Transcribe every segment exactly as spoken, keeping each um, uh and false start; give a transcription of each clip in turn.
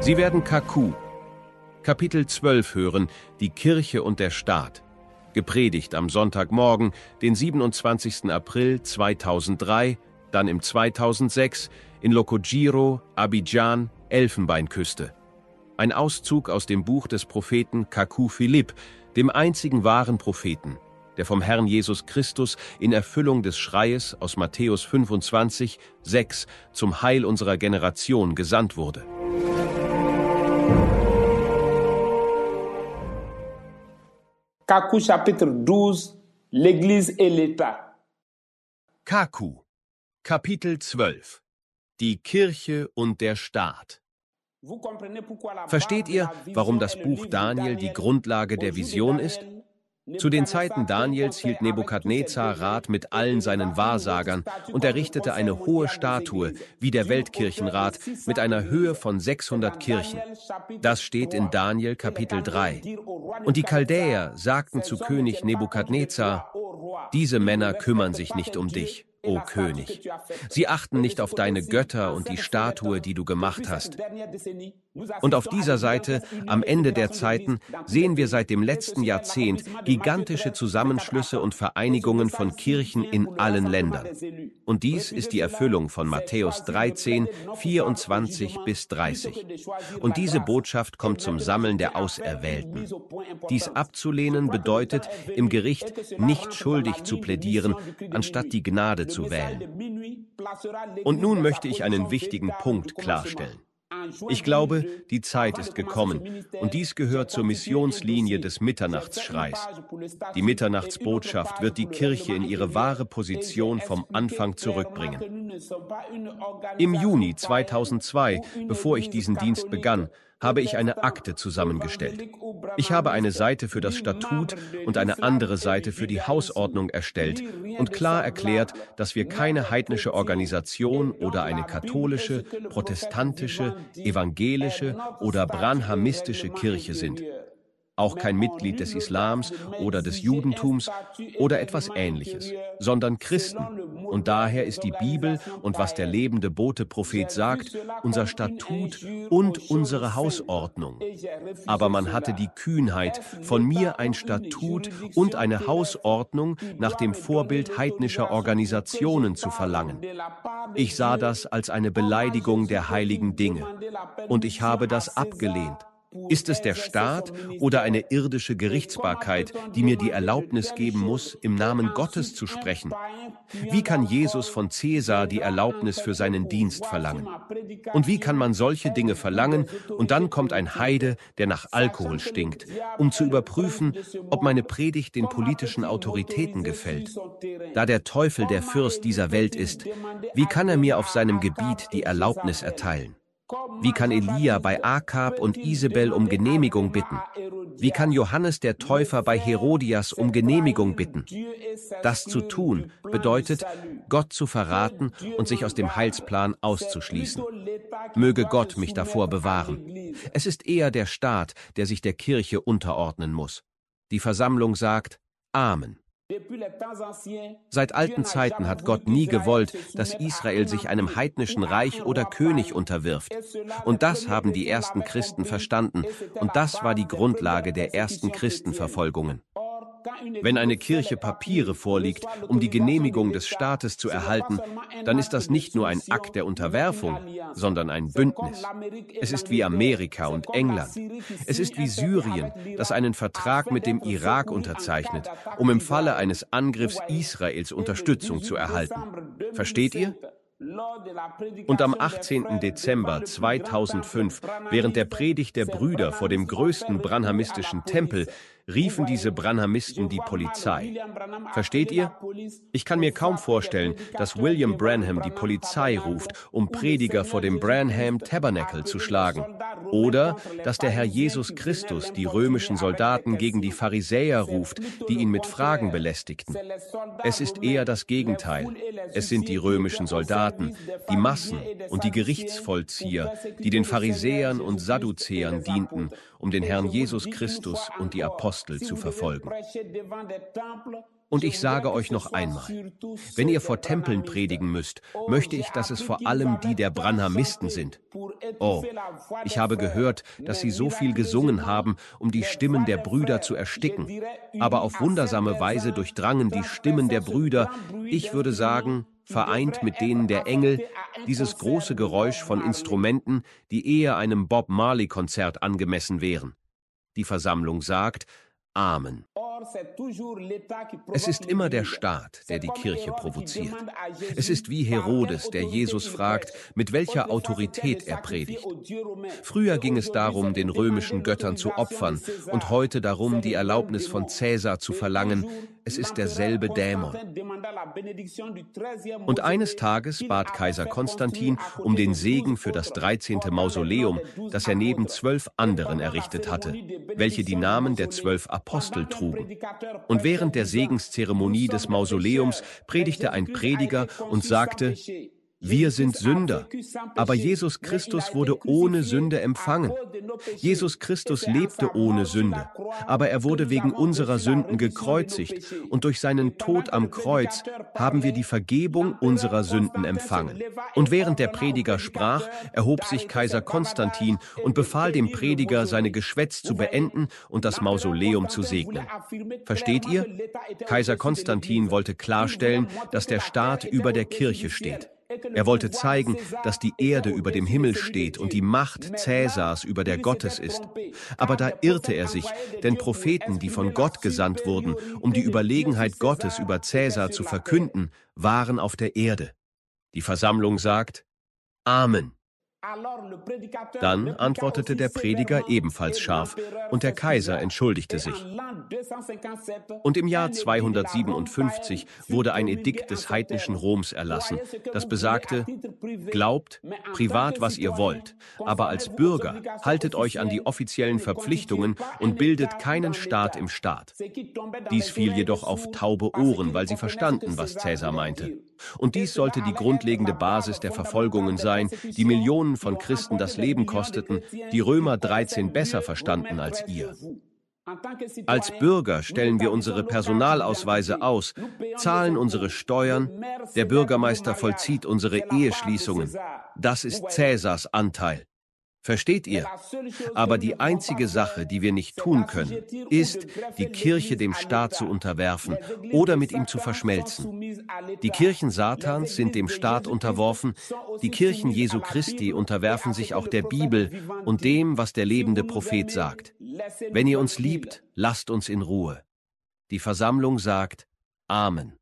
Sie werden Kaku, Kapitel zwölf hören, die Kirche und der Staat. Gepredigt am Sonntagmorgen, den siebenundzwanzigsten April zweitausenddrei, dann im zweitausendsechs in Lokojiro, Abidjan, Elfenbeinküste. Ein Auszug aus dem Buch des Propheten Kaku Philipp, dem einzigen wahren Propheten, der vom Herrn Jesus Christus in Erfüllung des Schreies aus Matthäus fünfundzwanzig, sechs zum Heil unserer Generation gesandt wurde. Kaku chapitre douze, l'Église et l'État. Kaku, Kapitel zwölf. Die Kirche und der Staat. Versteht ihr, warum das Buch Daniel die Grundlage der Vision ist? Zu den Zeiten Daniels hielt Nebukadnezar Rat mit allen seinen Wahrsagern und errichtete eine hohe Statue, wie der Weltkirchenrat, mit einer Höhe von sechshundert Kirchen. Das steht in Daniel Kapitel drei. Und die Chaldäer sagten zu König Nebukadnezar: Diese Männer kümmern sich nicht um dich, o König. Sie achten nicht auf deine Götter und die Statue, die du gemacht hast. Und auf dieser Seite, am Ende der Zeiten, sehen wir seit dem letzten Jahrzehnt gigantische Zusammenschlüsse und Vereinigungen von Kirchen in allen Ländern. Und dies ist die Erfüllung von Matthäus dreizehn, vierundzwanzig bis dreißig. Und diese Botschaft kommt zum Sammeln der Auserwählten. Dies abzulehnen bedeutet, im Gericht nicht schuldig zu plädieren, anstatt die Gnade zu wählen. Und nun möchte ich einen wichtigen Punkt klarstellen. Ich glaube, die Zeit ist gekommen, und dies gehört zur Missionslinie des Mitternachtsschreis. Die Mitternachtsbotschaft wird die Kirche in ihre wahre Position vom Anfang zurückbringen. Im Juni zweitausendzwei, bevor ich diesen Dienst begann, habe ich eine Akte zusammengestellt. Ich habe eine Seite für das Statut und eine andere Seite für die Hausordnung erstellt und klar erklärt, dass wir keine heidnische Organisation oder eine katholische, protestantische, evangelische oder branhamistische Kirche sind. Auch kein Mitglied des Islams oder des Judentums oder etwas Ähnliches, sondern Christen. Und daher ist die Bibel und was der lebende Bote-Prophet sagt, unser Statut und unsere Hausordnung. Aber man hatte die Kühnheit, von mir ein Statut und eine Hausordnung nach dem Vorbild heidnischer Organisationen zu verlangen. Ich sah das als eine Beleidigung der heiligen Dinge. Und ich habe das abgelehnt. Ist es der Staat oder eine irdische Gerichtsbarkeit, die mir die Erlaubnis geben muss, im Namen Gottes zu sprechen? Wie kann Jesus von Cäsar die Erlaubnis für seinen Dienst verlangen? Und wie kann man solche Dinge verlangen, und dann kommt ein Heide, der nach Alkohol stinkt, um zu überprüfen, ob meine Predigt den politischen Autoritäten gefällt? Da der Teufel der Fürst dieser Welt ist, wie kann er mir auf seinem Gebiet die Erlaubnis erteilen? Wie kann Elia bei Akab und Isabel um Genehmigung bitten? Wie kann Johannes der Täufer bei Herodias um Genehmigung bitten? Das zu tun bedeutet, Gott zu verraten und sich aus dem Heilsplan auszuschließen. Möge Gott mich davor bewahren. Es ist eher der Staat, der sich der Kirche unterordnen muss. Die Versammlung sagt Amen. Seit alten Zeiten hat Gott nie gewollt, dass Israel sich einem heidnischen Reich oder König unterwirft. Und das haben die ersten Christen verstanden, und das war die Grundlage der ersten Christenverfolgungen. Wenn eine Kirche Papiere vorliegt, um die Genehmigung des Staates zu erhalten, dann ist das nicht nur ein Akt der Unterwerfung, sondern ein Bündnis. Es ist wie Amerika und England. Es ist wie Syrien, das einen Vertrag mit dem Irak unterzeichnet, um im Falle eines Angriffs Israels Unterstützung zu erhalten. Versteht ihr? Und am achtzehnten Dezember zweitausendfünf, während der Predigt der Brüder vor dem größten branhamistischen Tempel, riefen diese Branhamisten die Polizei. Versteht ihr? Ich kann mir kaum vorstellen, dass William Branham die Polizei ruft, um Prediger vor dem Branham Tabernacle zu schlagen. Oder dass der Herr Jesus Christus die römischen Soldaten gegen die Pharisäer ruft, die ihn mit Fragen belästigten. Es ist eher das Gegenteil. Es sind die römischen Soldaten, die Massen und die Gerichtsvollzieher, die den Pharisäern und Sadduzäern dienten, um den Herrn Jesus Christus und die Apostel zu verfolgen. Und ich sage euch noch einmal, wenn ihr vor Tempeln predigen müsst, möchte ich, dass es vor allem die der Branhamisten sind. Oh, ich habe gehört, dass sie so viel gesungen haben, um die Stimmen der Brüder zu ersticken. Aber auf wundersame Weise durchdrangen die Stimmen der Brüder, ich würde sagen, vereint mit denen der Engel, dieses große Geräusch von Instrumenten, die eher einem Bob Marley-Konzert angemessen wären. Die Versammlung sagt, Amen. Es ist immer der Staat, der die Kirche provoziert. Es ist wie Herodes, der Jesus fragt, mit welcher Autorität er predigt. Früher ging es darum, den römischen Göttern zu opfern und heute darum, die Erlaubnis von Cäsar zu verlangen. Es ist derselbe Dämon. Und eines Tages bat Kaiser Konstantin um den Segen für das dreizehnte Mausoleum, das er neben zwölf anderen errichtet hatte, welche die Namen der zwölf Apostel trugen. Und während der Segenszeremonie des Mausoleums predigte ein Prediger und sagte, wir sind Sünder, aber Jesus Christus wurde ohne Sünde empfangen. Jesus Christus lebte ohne Sünde, aber er wurde wegen unserer Sünden gekreuzigt und durch seinen Tod am Kreuz haben wir die Vergebung unserer Sünden empfangen. Und während der Prediger sprach, erhob sich Kaiser Konstantin und befahl dem Prediger, seine Geschwätz zu beenden und das Mausoleum zu segnen. Versteht ihr? Kaiser Konstantin wollte klarstellen, dass der Staat über der Kirche steht. Er wollte zeigen, dass die Erde über dem Himmel steht und die Macht Cäsars über der Gottes ist. Aber da irrte er sich, denn Propheten, die von Gott gesandt wurden, um die Überlegenheit Gottes über Cäsar zu verkünden, waren auf der Erde. Die Versammlung sagt, Amen. Dann antwortete der Prediger ebenfalls scharf, und der Kaiser entschuldigte sich. Und im Jahr zweihundertsiebenundfünfzig wurde ein Edikt des heidnischen Roms erlassen, das besagte, glaubt privat, was ihr wollt, aber als Bürger haltet euch an die offiziellen Verpflichtungen und bildet keinen Staat im Staat. Dies fiel jedoch auf taube Ohren, weil sie verstanden, was Cäsar meinte. Und dies sollte die grundlegende Basis der Verfolgungen sein, die Millionen von Christen das Leben kosteten, die Römer dreizehn besser verstanden als ihr. Als Bürger stellen wir unsere Personalausweise aus, zahlen unsere Steuern, der Bürgermeister vollzieht unsere Eheschließungen. Das ist Cäsars Anteil. Versteht ihr? Aber die einzige Sache, die wir nicht tun können, ist, die Kirche dem Staat zu unterwerfen oder mit ihm zu verschmelzen. Die Kirchen Satans sind dem Staat unterworfen, die Kirchen Jesu Christi unterwerfen sich auch der Bibel und dem, was der lebende Prophet sagt. Wenn ihr uns liebt, lasst uns in Ruhe. Die Versammlung sagt Amen.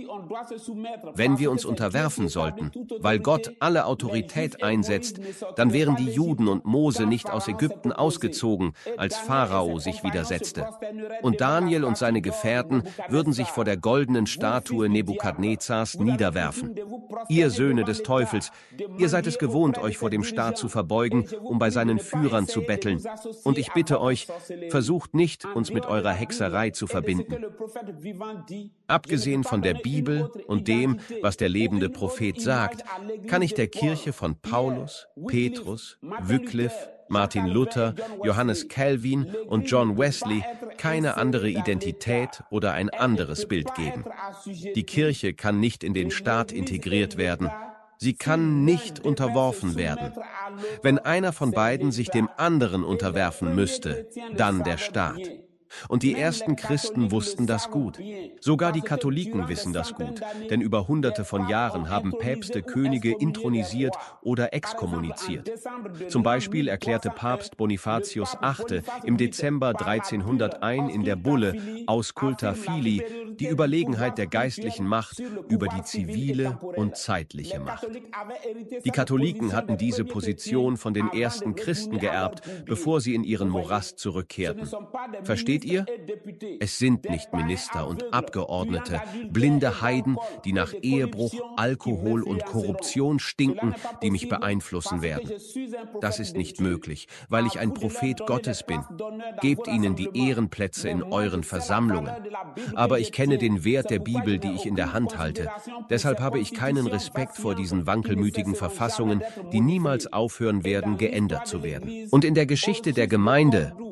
Wenn wir uns unterwerfen sollten, weil Gott alle Autorität einsetzt, dann wären die Juden und Mose nicht aus Ägypten ausgezogen, als Pharao sich widersetzte. Und Daniel und seine Gefährten würden sich vor der goldenen Statue Nebukadnezars niederwerfen. Ihr Söhne des Teufels, ihr seid es gewohnt, euch vor dem Staat zu verbeugen, um bei seinen Führern zu betteln. Und ich bitte euch, versucht nicht, uns mit eurer Hexerei zu verbinden. Abgesehen von der Bibel und dem, was der lebende Prophet sagt, kann ich der Kirche von Paulus, Petrus, Wycliffe, Martin Luther, Johannes Calvin und John Wesley keine andere Identität oder ein anderes Bild geben. Die Kirche kann nicht in den Staat integriert werden. Sie kann nicht unterworfen werden. Wenn einer von beiden sich dem anderen unterwerfen müsste, dann der Staat. Und die ersten Christen wussten das gut. Sogar die Katholiken wissen das gut, denn über hunderte von Jahren haben Päpste Könige intronisiert oder exkommuniziert. Zum Beispiel erklärte Papst Bonifatius der Achte im Dezember dreizehnhunderteins in der Bulle Ausculta Fili die Überlegenheit der geistlichen Macht über die zivile und zeitliche Macht. Die Katholiken hatten diese Position von den ersten Christen geerbt, bevor sie in ihren Morast zurückkehrten. Versteht ihr? Es sind nicht Minister und Abgeordnete, blinde Heiden, die nach Ehebruch, Alkohol und Korruption stinken, die mich beeinflussen werden. Das ist nicht möglich, weil ich ein Prophet Gottes bin. Gebt ihnen die Ehrenplätze in euren Versammlungen. Aber ich kenne den Wert der Bibel, die ich in der Hand halte. Deshalb habe ich keinen Respekt vor diesen wankelmütigen Verfassungen, die niemals aufhören werden, geändert zu werden. Und in der Geschichte der Gemeinde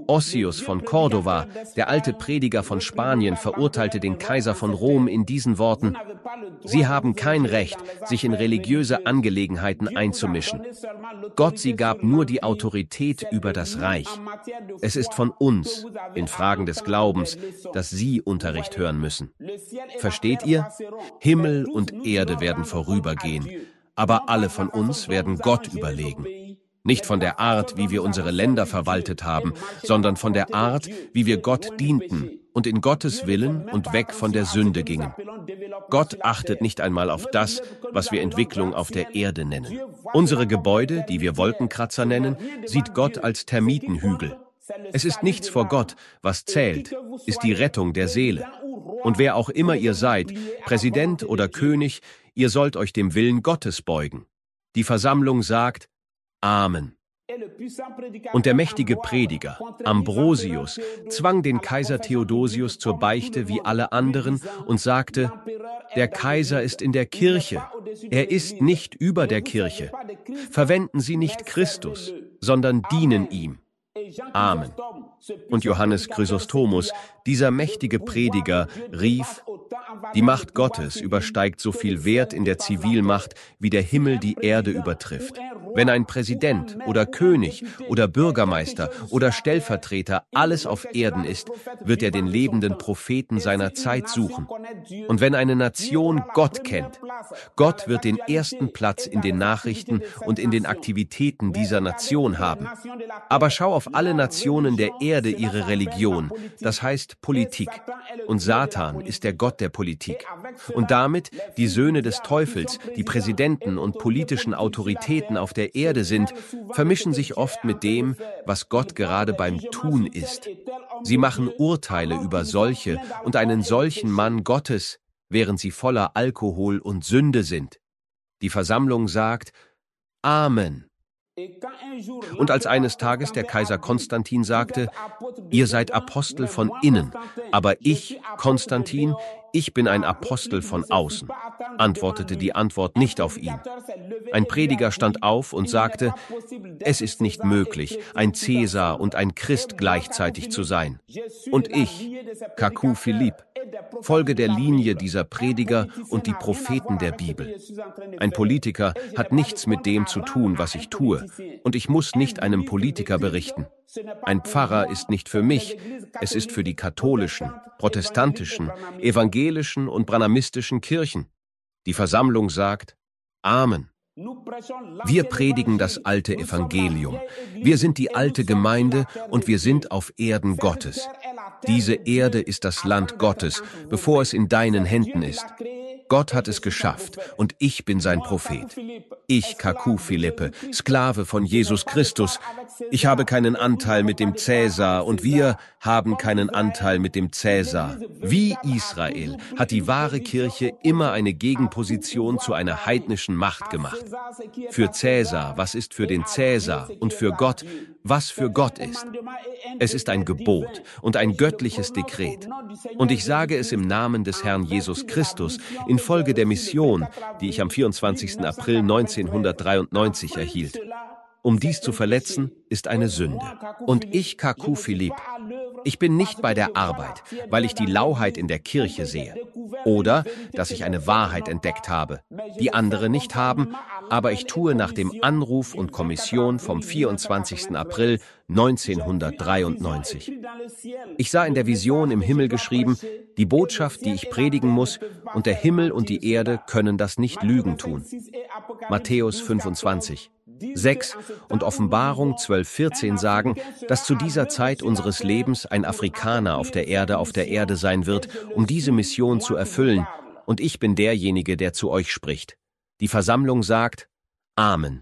Osius von Cordova, der alte Prediger von Spanien, verurteilte den Kaiser von Rom in diesen Worten: Sie haben kein Recht, sich in religiöse Angelegenheiten einzumischen. Gott sie gab nur die Autorität über das Reich. Es ist von uns, in Fragen des Glaubens, dass Sie Unterricht hören müssen. Versteht ihr? Himmel und Erde werden vorübergehen, aber alle von uns werden Gott überlegen. Nicht von der Art, wie wir unsere Länder verwaltet haben, sondern von der Art, wie wir Gott dienten und in Gottes Willen und weg von der Sünde gingen. Gott achtet nicht einmal auf das, was wir Entwicklung auf der Erde nennen. Unsere Gebäude, die wir Wolkenkratzer nennen, sieht Gott als Termitenhügel. Es ist nichts vor Gott, was zählt, ist die Rettung der Seele. Und wer auch immer ihr seid, Präsident oder König, ihr sollt euch dem Willen Gottes beugen. Die Versammlung sagt: Amen. Und der mächtige Prediger, Ambrosius, zwang den Kaiser Theodosius zur Beichte wie alle anderen und sagte: Der Kaiser ist in der Kirche, er ist nicht über der Kirche. Verwenden Sie nicht Christus, sondern dienen ihm. Amen. Und Johannes Chrysostomus, dieser mächtige Prediger, rief: Die Macht Gottes übersteigt so viel Wert in der Zivilmacht, wie der Himmel die Erde übertrifft. Wenn ein Präsident oder König oder Bürgermeister oder Stellvertreter alles auf Erden ist, wird er den lebenden Propheten seiner Zeit suchen. Und wenn eine Nation Gott kennt, Gott wird den ersten Platz in den Nachrichten und in den Aktivitäten dieser Nation haben. Aber schau auf alle Nationen der Erde ihre Religion, das heißt Politik. Und Satan ist der Gott der Politik. Und damit die Söhne des Teufels, die Präsidenten und politischen Autoritäten auf der Erde sind, vermischen sich oft mit dem, was Gott gerade beim Tun ist. Sie machen Urteile über solche und einen solchen Mann Gottes, während sie voller Alkohol und Sünde sind. Die Versammlung sagt: Amen. Und als eines Tages der Kaiser Konstantin sagte: Ihr seid Apostel von innen, aber ich, Konstantin, ich bin ein Apostel von außen, antwortete die Antwort nicht auf ihn. Ein Prediger stand auf und sagte: Es ist nicht möglich, ein Cäsar und ein Christ gleichzeitig zu sein. Und ich, Kaku Philipp, folge der Linie dieser Prediger und die Propheten der Bibel. Ein Politiker hat nichts mit dem zu tun, was ich tue, und ich muss nicht einem Politiker berichten. Ein Pfarrer ist nicht für mich, es ist für die katholischen, protestantischen, evangelischen und branhamistischen Kirchen. Die Versammlung sagt: Amen. Wir predigen das alte Evangelium. Wir sind die alte Gemeinde und wir sind auf Erden Gottes. Diese Erde ist das Land Gottes, bevor es in deinen Händen ist. Gott hat es geschafft und ich bin sein Prophet. Ich, Kaku Philippe, Sklave von Jesus Christus. Ich habe keinen Anteil mit dem Cäsar und wir haben keinen Anteil mit dem Cäsar. Wie Israel hat die wahre Kirche immer eine Gegenposition zu einer heidnischen Macht gemacht. Für Cäsar, was ist für den Cäsar, und für Gott, was für Gott ist. Es ist ein Gebot und ein göttliches Dekret. Und ich sage es im Namen des Herrn Jesus Christus, infolge der Mission, die ich am vierundzwanzigsten April neunzehnhundertdreiundneunzig erhielt. Um dies zu verletzen, ist eine Sünde. Und ich, Kaku Philipp, ich bin nicht bei der Arbeit, weil ich die Lauheit in der Kirche sehe. Oder, dass ich eine Wahrheit entdeckt habe, die andere nicht haben, aber ich tue nach dem Anruf und Kommission vom vierundzwanzigsten April neunzehnhundertdreiundneunzig. Ich sah in der Vision im Himmel geschrieben: Die Botschaft, die ich predigen muss, und der Himmel und die Erde können das nicht Lügen tun. Matthäus fünfundzwanzig. sechs und Offenbarung zwölf vierzehn sagen, dass zu dieser Zeit unseres Lebens ein Afrikaner auf der Erde auf der Erde sein wird, um diese Mission zu erfüllen, und ich bin derjenige, der zu euch spricht. Die Versammlung sagt: Amen.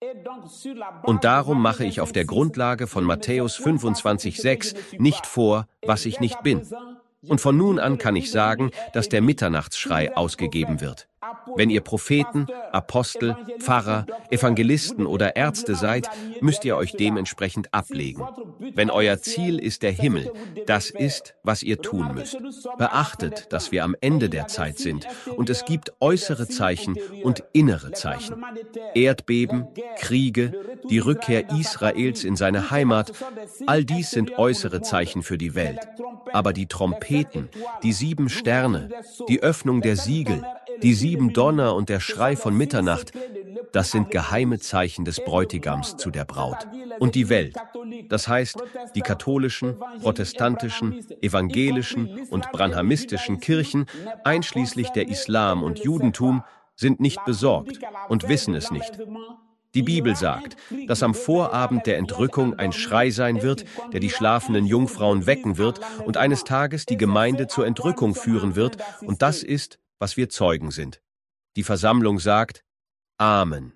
Und darum mache ich auf der Grundlage von Matthäus fünfundzwanzig sechs nicht vor, was ich nicht bin. Und von nun an kann ich sagen, dass der Mitternachtsschrei ausgegeben wird. Wenn ihr Propheten, Apostel, Pfarrer, Evangelisten oder Ärzte seid, müsst ihr euch dementsprechend ablegen. Wenn euer Ziel ist der Himmel, das ist, was ihr tun müsst. Beachtet, dass wir am Ende der Zeit sind und es gibt äußere Zeichen und innere Zeichen. Erdbeben, Kriege, die Rückkehr Israels in seine Heimat, all dies sind äußere Zeichen für die Welt. Aber die Trompeten, die sieben Sterne, die Öffnung der Siegel, die sieben Donner und der Schrei von Mitternacht, das sind geheime Zeichen des Bräutigams zu der Braut. Und die Welt, das heißt die katholischen, protestantischen, evangelischen und branhamistischen Kirchen, einschließlich der Islam und Judentum, sind nicht besorgt und wissen es nicht. Die Bibel sagt, dass am Vorabend der Entrückung ein Schrei sein wird, der die schlafenden Jungfrauen wecken wird und eines Tages die Gemeinde zur Entrückung führen wird, und das ist, was wir Zeugen sind. Die Versammlung sagt, Amen.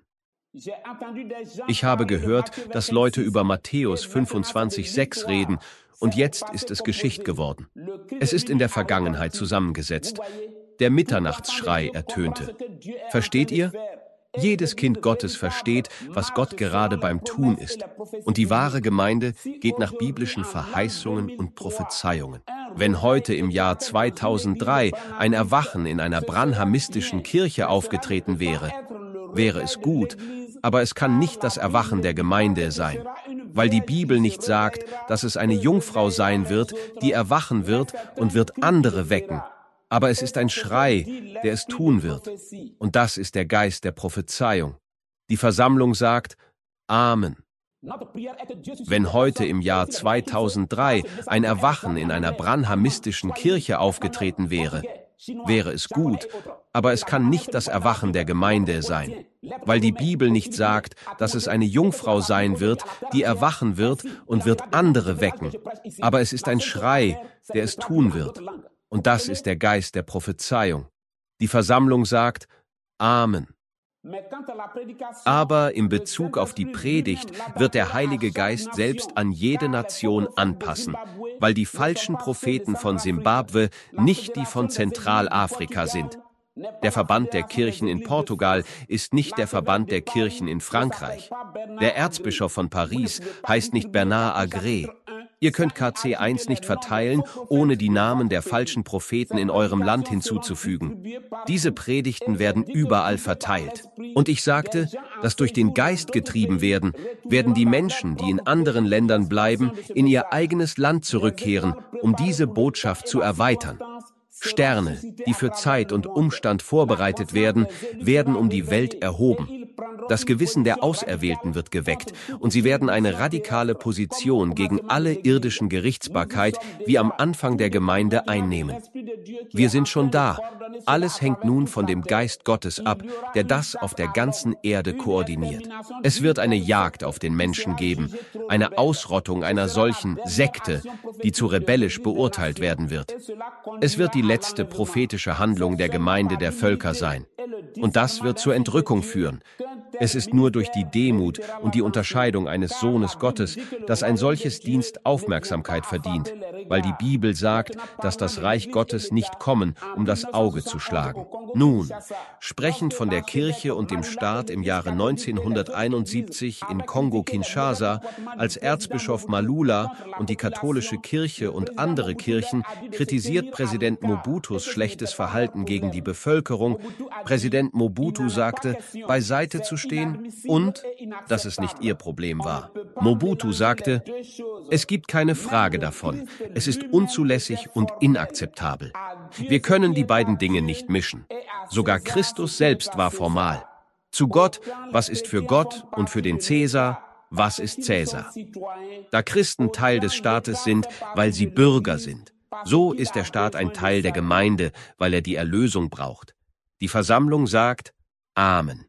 Ich habe gehört, dass Leute über Matthäus fünfundzwanzig sechs reden, und jetzt ist es Geschichte geworden. Es ist in der Vergangenheit zusammengesetzt. Der Mitternachtsschrei ertönte. Versteht ihr? Jedes Kind Gottes versteht, was Gott gerade beim Tun ist. Und die wahre Gemeinde geht nach biblischen Verheißungen und Prophezeiungen. Wenn heute im Jahr zweitausenddrei ein Erwachen in einer branhamistischen Kirche aufgetreten wäre, wäre es gut, aber es kann nicht das Erwachen der Gemeinde sein, weil die Bibel nicht sagt, dass es eine Jungfrau sein wird, die erwachen wird und wird andere wecken. Aber es ist ein Schrei, der es tun wird. Und das ist der Geist der Prophezeiung. Die Versammlung sagt, Amen. Wenn heute im Jahr zweitausenddrei ein Erwachen in einer branhamistischen Kirche aufgetreten wäre, wäre es gut, aber es kann nicht das Erwachen der Gemeinde sein, weil die Bibel nicht sagt, dass es eine Jungfrau sein wird, die erwachen wird und wird andere wecken. Aber es ist ein Schrei, der es tun wird. Und das ist der Geist der Prophezeiung. Die Versammlung sagt, Amen. Aber in Bezug auf die Predigt wird der Heilige Geist selbst an jede Nation anpassen, weil die falschen Propheten von Simbabwe nicht die von Zentralafrika sind. Der Verband der Kirchen in Portugal ist nicht der Verband der Kirchen in Frankreich. Der Erzbischof von Paris heißt nicht Bernard Agré. Ihr könnt K C eins nicht verteilen, ohne die Namen der falschen Propheten in eurem Land hinzuzufügen. Diese Predigten werden überall verteilt. Und ich sagte, dass durch den Geist getrieben werden, werden die Menschen, die in anderen Ländern bleiben, in ihr eigenes Land zurückkehren, um diese Botschaft zu erweitern. Sterne, die für Zeit und Umstand vorbereitet werden, werden um die Welt erhoben. Das Gewissen der Auserwählten wird geweckt und sie werden eine radikale Position gegen alle irdischen Gerichtsbarkeit wie am Anfang der Gemeinde einnehmen. Wir sind schon da. Alles hängt nun von dem Geist Gottes ab, der das auf der ganzen Erde koordiniert. Es wird eine Jagd auf den Menschen geben, eine Ausrottung einer solchen Sekte, die zu rebellisch beurteilt werden wird. Es wird die letzte prophetische Handlung der Gemeinde der Völker sein. Und das wird zur Entrückung führen. Es ist nur durch die Demut und die Unterscheidung eines Sohnes Gottes, dass ein solches Dienst Aufmerksamkeit verdient, weil die Bibel sagt, dass das Reich Gottes nicht kommen, um das Auge zu schlagen. Nun, sprechend von der Kirche und dem Staat im Jahre neunzehnhunderteinundsiebzig in Kongo-Kinshasa, als Erzbischof Malula und die katholische Kirche und andere Kirchen kritisiert Präsident Mobutus schlechtes Verhalten gegen die Bevölkerung. Präsident Mobutu sagte, beiseite zu stehen und, dass es nicht ihr Problem war. Mobutu sagte, es gibt keine Frage davon. Es ist unzulässig und inakzeptabel. Wir können die beiden Dinge nicht mischen. Sogar Christus selbst war formal. Zu Gott, was ist für Gott, und für den Cäsar, was ist Cäsar. Da Christen Teil des Staates sind, weil sie Bürger sind, so ist der Staat ein Teil der Gemeinde, weil er die Erlösung braucht. Die Versammlung sagt Amen.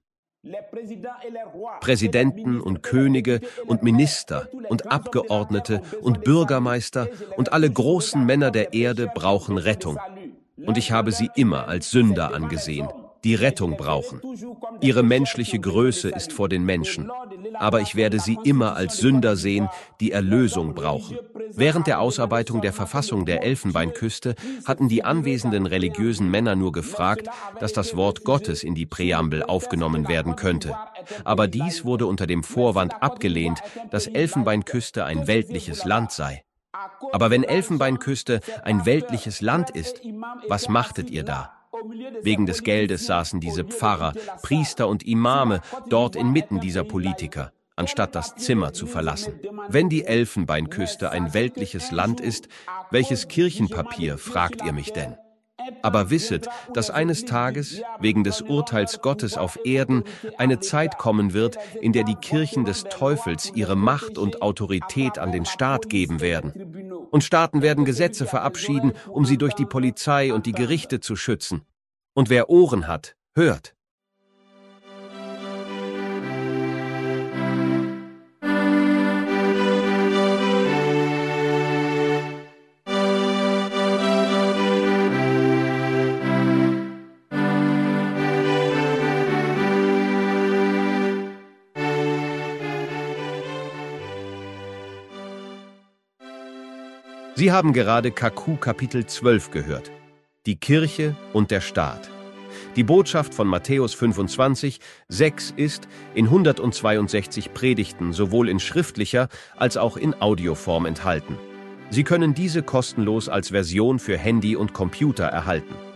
Präsidenten und Könige und Minister und Abgeordnete und Bürgermeister und alle großen Männer der Erde brauchen Rettung. Und ich habe sie immer als Sünder angesehen, die Rettung brauchen. Ihre menschliche Größe ist vor den Menschen. aber ich werde sie immer als Sünder sehen, die Erlösung brauchen. Während der Ausarbeitung der Verfassung der Elfenbeinküste hatten die anwesenden religiösen Männer nur gefragt, dass das Wort Gottes in die Präambel aufgenommen werden könnte. Aber dies wurde unter dem Vorwand abgelehnt, dass Elfenbeinküste ein weltliches Land sei. Aber wenn Elfenbeinküste ein weltliches Land ist, was machtet ihr da? Wegen des Geldes saßen diese Pfarrer, Priester und Imame dort inmitten dieser Politiker, anstatt das Zimmer zu verlassen. Wenn die Elfenbeinküste ein weltliches Land ist, welches Kirchenpapier, fragt ihr mich denn? Aber wisset, dass eines Tages, wegen des Urteils Gottes auf Erden, eine Zeit kommen wird, in der die Kirchen des Teufels ihre Macht und Autorität an den Staat geben werden. Und Staaten werden Gesetze verabschieden, um sie durch die Polizei und die Gerichte zu schützen. Und wer Ohren hat, hört. Sie haben gerade Kaku Kapitel zwölf gehört. Die Kirche und der Staat. Die Botschaft von Matthäus fünfundzwanzig, sechs ist in hundertzweiundsechzig Predigten sowohl in schriftlicher als auch in Audioform enthalten. Sie können diese kostenlos als Version für Handy und Computer erhalten.